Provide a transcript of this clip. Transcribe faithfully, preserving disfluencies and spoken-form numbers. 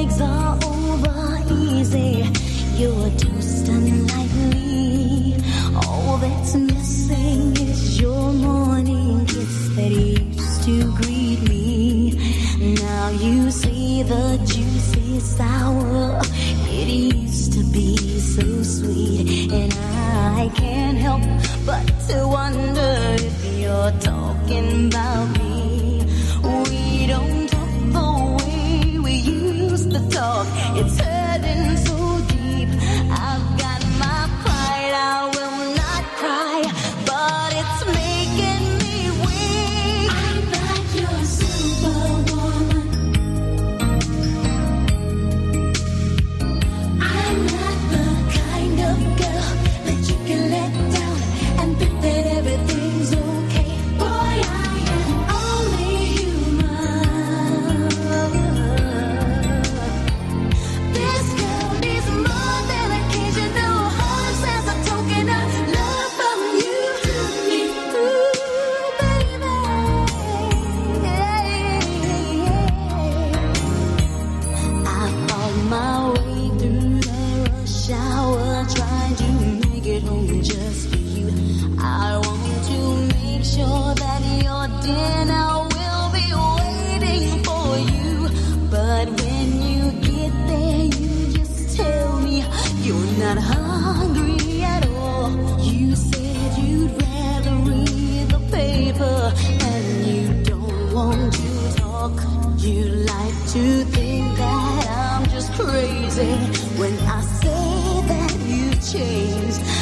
eggs are over easy. You're toast unlikely. All that's missing is your morning kiss that used to greet me. Now you see the juicy sour. It used to be so sweet, and I can't help but to wonder if you're talking about me. We don't talk the way we used to talk. It's hurting so deep. I've got my pride, I will not cry, but it's making me weak. I'm not your superwoman. I'm not the kind of girl that you can let down and think that everything's okay. Boy, I am only human. This girl needs more than occasional hugs as a token of love from you to me. Ooh, baby. I fought my way through the rush hour, trying to make it home just for you. I want to make sure that your dinner will be waiting for you. But when you get there, you just tell me you're not hungry at all. You said you'd rather read the paper and you don't want to talk. You like to think that I'm just crazy when I say that you changed.